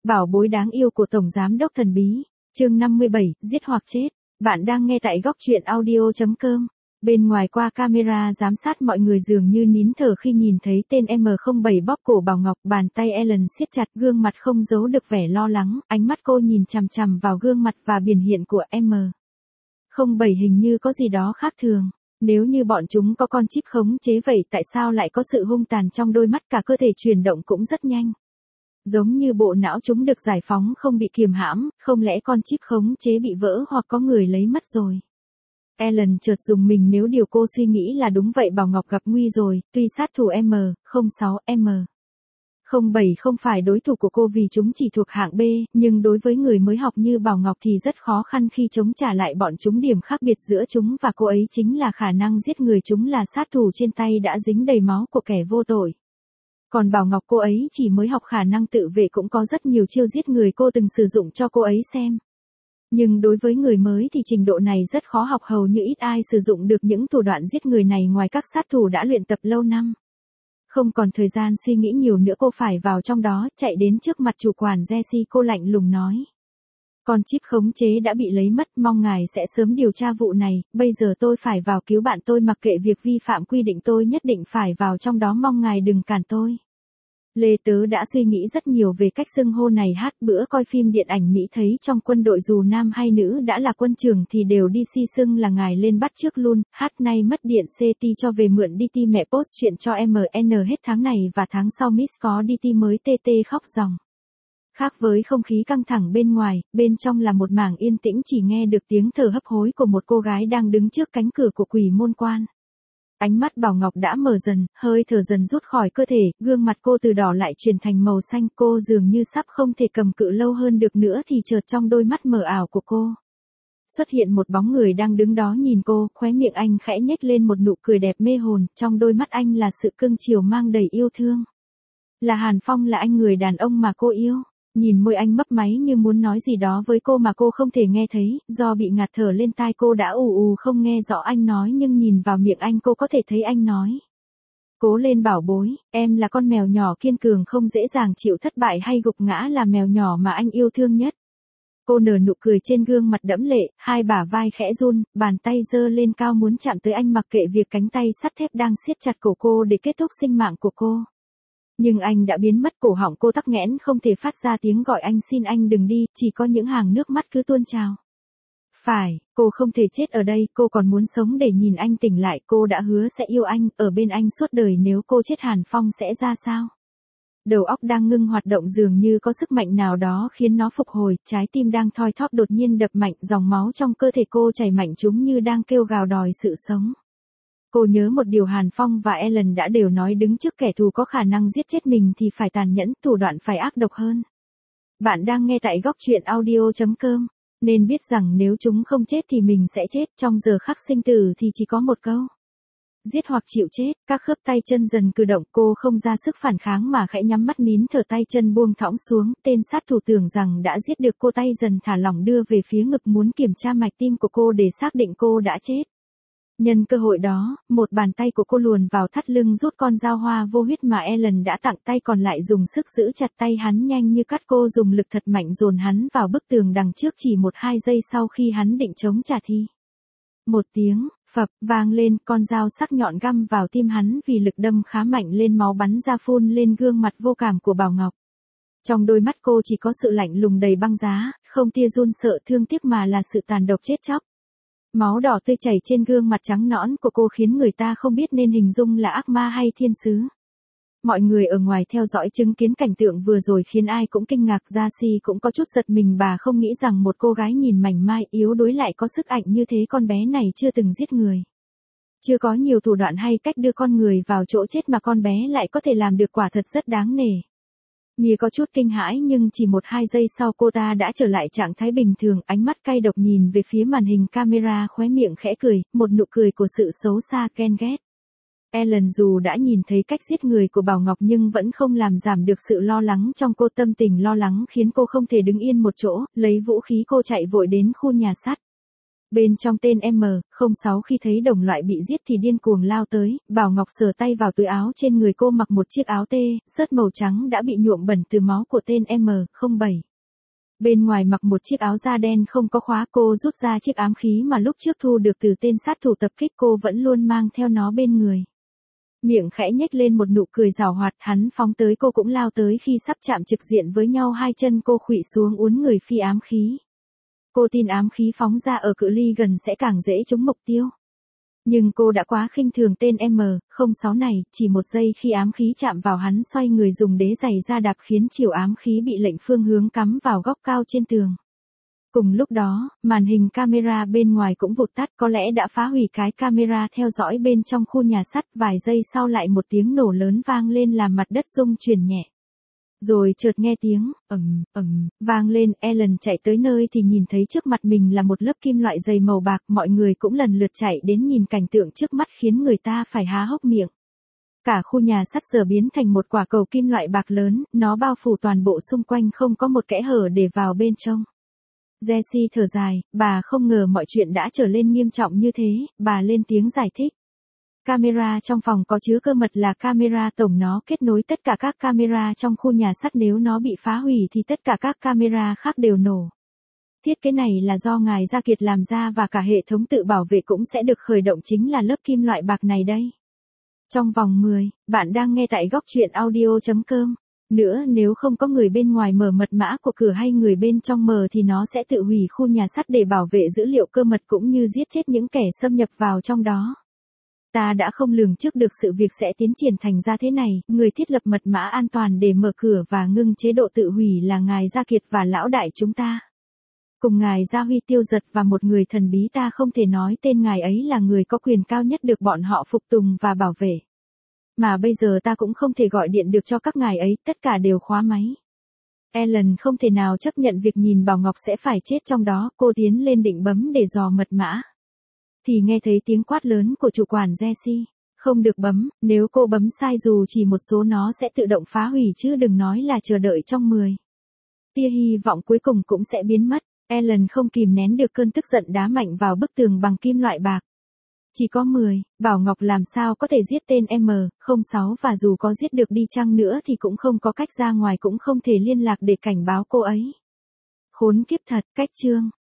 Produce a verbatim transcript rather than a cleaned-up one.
Bảo bối đáng yêu của Tổng Giám đốc thần bí. Chương năm mươi bảy, giết hoặc chết. Bạn đang nghe tại góc truyện audio chấm com. Bên ngoài qua camera giám sát mọi người dường như nín thở khi nhìn thấy tên M không bảy bóp cổ Bảo Ngọc, bàn tay Ellen siết chặt, gương mặt không giấu được vẻ lo lắng, ánh mắt cô nhìn chằm chằm vào gương mặt và biển hiện của M không bảy hình như có gì đó khác thường. Nếu như bọn chúng có con chip khống chế vậy tại sao lại có sự hung tàn trong đôi mắt, cả cơ thể chuyển động cũng rất nhanh. Giống như bộ não chúng được giải phóng không bị kiềm hãm, không lẽ con chip khống chế bị vỡ hoặc có người lấy mất rồi. Ellen chợt dùng mình nếu điều cô suy nghĩ là đúng vậy. Bảo Ngọc gặp nguy rồi, tuy sát thủ M không sáu, M không bảy không phải đối thủ của cô vì chúng chỉ thuộc hạng B, nhưng đối với người mới học như Bảo Ngọc thì rất khó khăn khi chống trả lại bọn chúng. Điểm khác biệt giữa chúng và cô ấy chính là khả năng giết người. Chúng là sát thủ trên tay đã dính đầy máu của kẻ vô tội. Còn Bảo Ngọc, cô ấy chỉ mới học khả năng tự vệ, cũng có rất nhiều chiêu giết người cô từng sử dụng cho cô ấy xem. Nhưng đối với người mới thì trình độ này rất khó học, hầu như ít ai sử dụng được những thủ đoạn giết người này ngoài các sát thủ đã luyện tập lâu năm. Không còn thời gian suy nghĩ nhiều nữa, cô phải vào trong đó. Chạy đến trước mặt chủ quản Jesse, cô lạnh lùng nói. Con chip khống chế đã bị lấy mất, mong ngài sẽ sớm điều tra vụ này, bây giờ tôi phải vào cứu bạn tôi, mặc kệ việc vi phạm quy định tôi nhất định phải vào trong đó, mong ngài đừng cản tôi. Lê Tớ đã suy nghĩ rất nhiều về cách xưng hô này. Hát bữa coi phim điện ảnh Mỹ thấy trong quân đội dù nam hay nữ đã là quân trưởng thì đều đi si xưng là ngài lên bắt trước luôn. Hát nay mất điện xê tê cho về mượn đê tê, mẹ post chuyện cho em en hết tháng này và tháng sau Miss có đê tê mới, tê tê khóc ròng. Khác với không khí căng thẳng bên ngoài, bên trong là một mảng yên tĩnh, chỉ nghe được tiếng thở hấp hối của một cô gái đang đứng trước cánh cửa của quỷ môn quan. Ánh mắt Bảo Ngọc đã mở dần, hơi thở dần rút khỏi cơ thể, gương mặt cô từ đỏ lại chuyển thành màu xanh. Cô dường như sắp không thể cầm cự lâu hơn được nữa thì chợt trong đôi mắt mờ ảo của cô xuất hiện một bóng người đang đứng đó nhìn cô. Khóe miệng anh khẽ nhếch lên một nụ cười đẹp mê hồn, trong đôi mắt anh là sự cưng chiều mang đầy yêu thương. Là Hàn Phong, là anh người đàn ông mà cô yêu. Nhìn môi anh mấp máy như muốn nói gì đó với cô mà cô không thể nghe thấy, do bị ngạt thở lên tai cô đã ù ù không nghe rõ anh nói, nhưng nhìn vào miệng anh cô có thể thấy anh nói. Cố lên bảo bối, em là con mèo nhỏ kiên cường không dễ dàng chịu thất bại hay gục ngã, là mèo nhỏ mà anh yêu thương nhất. Cô nở nụ cười trên gương mặt đẫm lệ, hai bả vai khẽ run, bàn tay giơ lên cao muốn chạm tới anh, mặc kệ việc cánh tay sắt thép đang siết chặt cổ cô để kết thúc sinh mạng của cô. Nhưng anh đã biến mất, cổ họng cô tắc nghẽn không thể phát ra tiếng gọi anh, xin anh đừng đi, chỉ có những hàng nước mắt cứ tuôn trào. Phải, cô không thể chết ở đây, cô còn muốn sống để nhìn anh tỉnh lại. Cô đã hứa sẽ yêu anh, ở bên anh suốt đời. Nếu cô chết Hàn Phong sẽ ra sao? Đầu óc đang ngưng hoạt động, dường như có sức mạnh nào đó khiến nó phục hồi. Trái tim đang thoi thóp đột nhiên đập mạnh, dòng máu trong cơ thể cô chảy mạnh, chúng như đang kêu gào đòi sự sống. Cô nhớ một điều Hàn Phong và Ellen đã đều nói, đứng trước kẻ thù có khả năng giết chết mình thì phải tàn nhẫn, thủ đoạn phải ác độc hơn. Bạn đang nghe tại góc truyện audio chấm com. Nên biết rằng nếu chúng không chết thì mình sẽ chết, trong giờ khắc sinh tử thì chỉ có một câu. Giết hoặc chịu chết. Các khớp tay chân dần cử động, cô không ra sức phản kháng mà khẽ nhắm mắt nín thở, tay chân buông thõng xuống. Tên sát thủ tưởng rằng đã giết được cô, tay dần thả lỏng đưa về phía ngực muốn kiểm tra mạch tim của cô để xác định cô đã chết. Nhân cơ hội đó, một bàn tay của cô luồn vào thắt lưng rút con dao hoa vô huyết mà Ellen đã tặng, tay còn lại dùng sức giữ chặt tay hắn nhanh như cắt. Cô dùng lực thật mạnh dồn hắn vào bức tường đằng trước. Chỉ một hai giây sau khi hắn định chống trả thì một tiếng phập vang lên, con dao sắc nhọn găm vào tim hắn, vì lực đâm khá mạnh lên máu bắn ra phun lên gương mặt vô cảm của Bảo Ngọc. Trong đôi mắt cô chỉ có sự lạnh lùng đầy băng giá, không tia run sợ thương tiếc mà là sự tàn độc chết chóc. Máu đỏ tươi chảy trên gương mặt trắng nõn của cô khiến người ta không biết nên hình dung là ác ma hay thiên sứ. Mọi người ở ngoài theo dõi chứng kiến cảnh tượng vừa rồi khiến ai cũng kinh ngạc. Jesse cũng có chút giật mình, bà không nghĩ rằng một cô gái nhìn mảnh mai yếu đuối lại có sức ảnh như thế. Con bé này chưa từng giết người, chưa có nhiều thủ đoạn hay cách đưa con người vào chỗ chết mà con bé lại có thể làm được, quả thật rất đáng nể. Mia có chút kinh hãi, nhưng chỉ một hai giây sau cô ta đã trở lại trạng thái bình thường, ánh mắt cay độc nhìn về phía màn hình camera, khóe miệng khẽ cười, một nụ cười của sự xấu xa ghen ghét. Ellen dù đã nhìn thấy cách giết người của Bảo Ngọc nhưng vẫn không làm giảm được sự lo lắng trong cô. Tâm tình lo lắng khiến cô không thể đứng yên một chỗ, lấy vũ khí cô chạy vội đến khu nhà sắt. Bên trong tên M không sáu khi thấy đồng loại bị giết thì điên cuồng lao tới, Bảo Ngọc sờ tay vào túi áo trên người cô mặc một chiếc áo tê, sớt màu trắng đã bị nhuộm bẩn từ máu của tên M không bảy. Bên ngoài mặc một chiếc áo da đen không có khóa, cô rút ra chiếc ám khí mà lúc trước thu được từ tên sát thủ tập kích, cô vẫn luôn mang theo nó bên người. Miệng khẽ nhếch lên một nụ cười giảo hoạt, hắn phóng tới cô cũng lao tới, khi sắp chạm trực diện với nhau hai chân cô khuỵu xuống uốn người phi ám khí. Cô tin ám khí phóng ra ở cự ly gần sẽ càng dễ trúng mục tiêu. Nhưng cô đã quá khinh thường tên M không sáu này, chỉ một giây khi ám khí chạm vào hắn xoay người dùng đế giày ra đạp khiến chiều ám khí bị lệnh phương hướng cắm vào góc cao trên tường. Cùng lúc đó, màn hình camera bên ngoài cũng vụt tắt, có lẽ đã phá hủy cái camera theo dõi bên trong khu nhà sắt, vài giây sau lại một tiếng nổ lớn vang lên làm mặt đất rung chuyển nhẹ. Rồi chợt nghe tiếng, ầm, ầm, vang lên, Ellen chạy tới nơi thì nhìn thấy trước mặt mình là một lớp kim loại dày màu bạc, mọi người cũng lần lượt chạy đến nhìn cảnh tượng trước mắt khiến người ta phải há hốc miệng. Cả khu nhà sắt giờ biến thành một quả cầu kim loại bạc lớn, nó bao phủ toàn bộ xung quanh, không có một kẽ hở để vào bên trong. Jessie thở dài, bà không ngờ mọi chuyện đã trở lên nghiêm trọng như thế, bà lên tiếng giải thích. Camera trong phòng có chứa cơ mật là camera tổng, nó kết nối tất cả các camera trong khu nhà sắt, nếu nó bị phá hủy thì tất cả các camera khác đều nổ. Thiết kế này là do ngài Gia Kiệt làm ra và cả hệ thống tự bảo vệ cũng sẽ được khởi động, chính là lớp kim loại bạc này đây. Trong vòng mười, bạn đang nghe tại góc truyện audio chấm com. Nữa, nếu không có người bên ngoài mở mật mã của cửa hay người bên trong mở thì nó sẽ tự hủy khu nhà sắt để bảo vệ dữ liệu cơ mật cũng như giết chết những kẻ xâm nhập vào trong đó. Ta đã không lường trước được sự việc sẽ tiến triển thành ra thế này, người thiết lập mật mã an toàn để mở cửa và ngưng chế độ tự hủy là ngài Gia Kiệt và lão đại chúng ta. Cùng ngài Gia Huy Tiêu Giật và một người thần bí, ta không thể nói tên ngài ấy là người có quyền cao nhất được bọn họ phục tùng và bảo vệ. Mà bây giờ ta cũng không thể gọi điện được cho các ngài ấy, tất cả đều khóa máy. Ellen không thể nào chấp nhận việc nhìn Bảo Ngọc sẽ phải chết trong đó, cô tiến lên định bấm để dò mật mã. Thì nghe thấy tiếng quát lớn của chủ quản Jessie. Không được bấm, nếu cô bấm sai dù chỉ một số nó sẽ tự động phá hủy chứ đừng nói là chờ đợi trong mười. Tia hy vọng cuối cùng cũng sẽ biến mất. Ellen không kìm nén được cơn tức giận đá mạnh vào bức tường bằng kim loại bạc. Chỉ có mười, Bảo Ngọc làm sao có thể giết tên M không sáu, và dù có giết được đi chăng nữa thì cũng không có cách ra ngoài, cũng không thể liên lạc để cảnh báo cô ấy. Khốn kiếp thật, cách chương.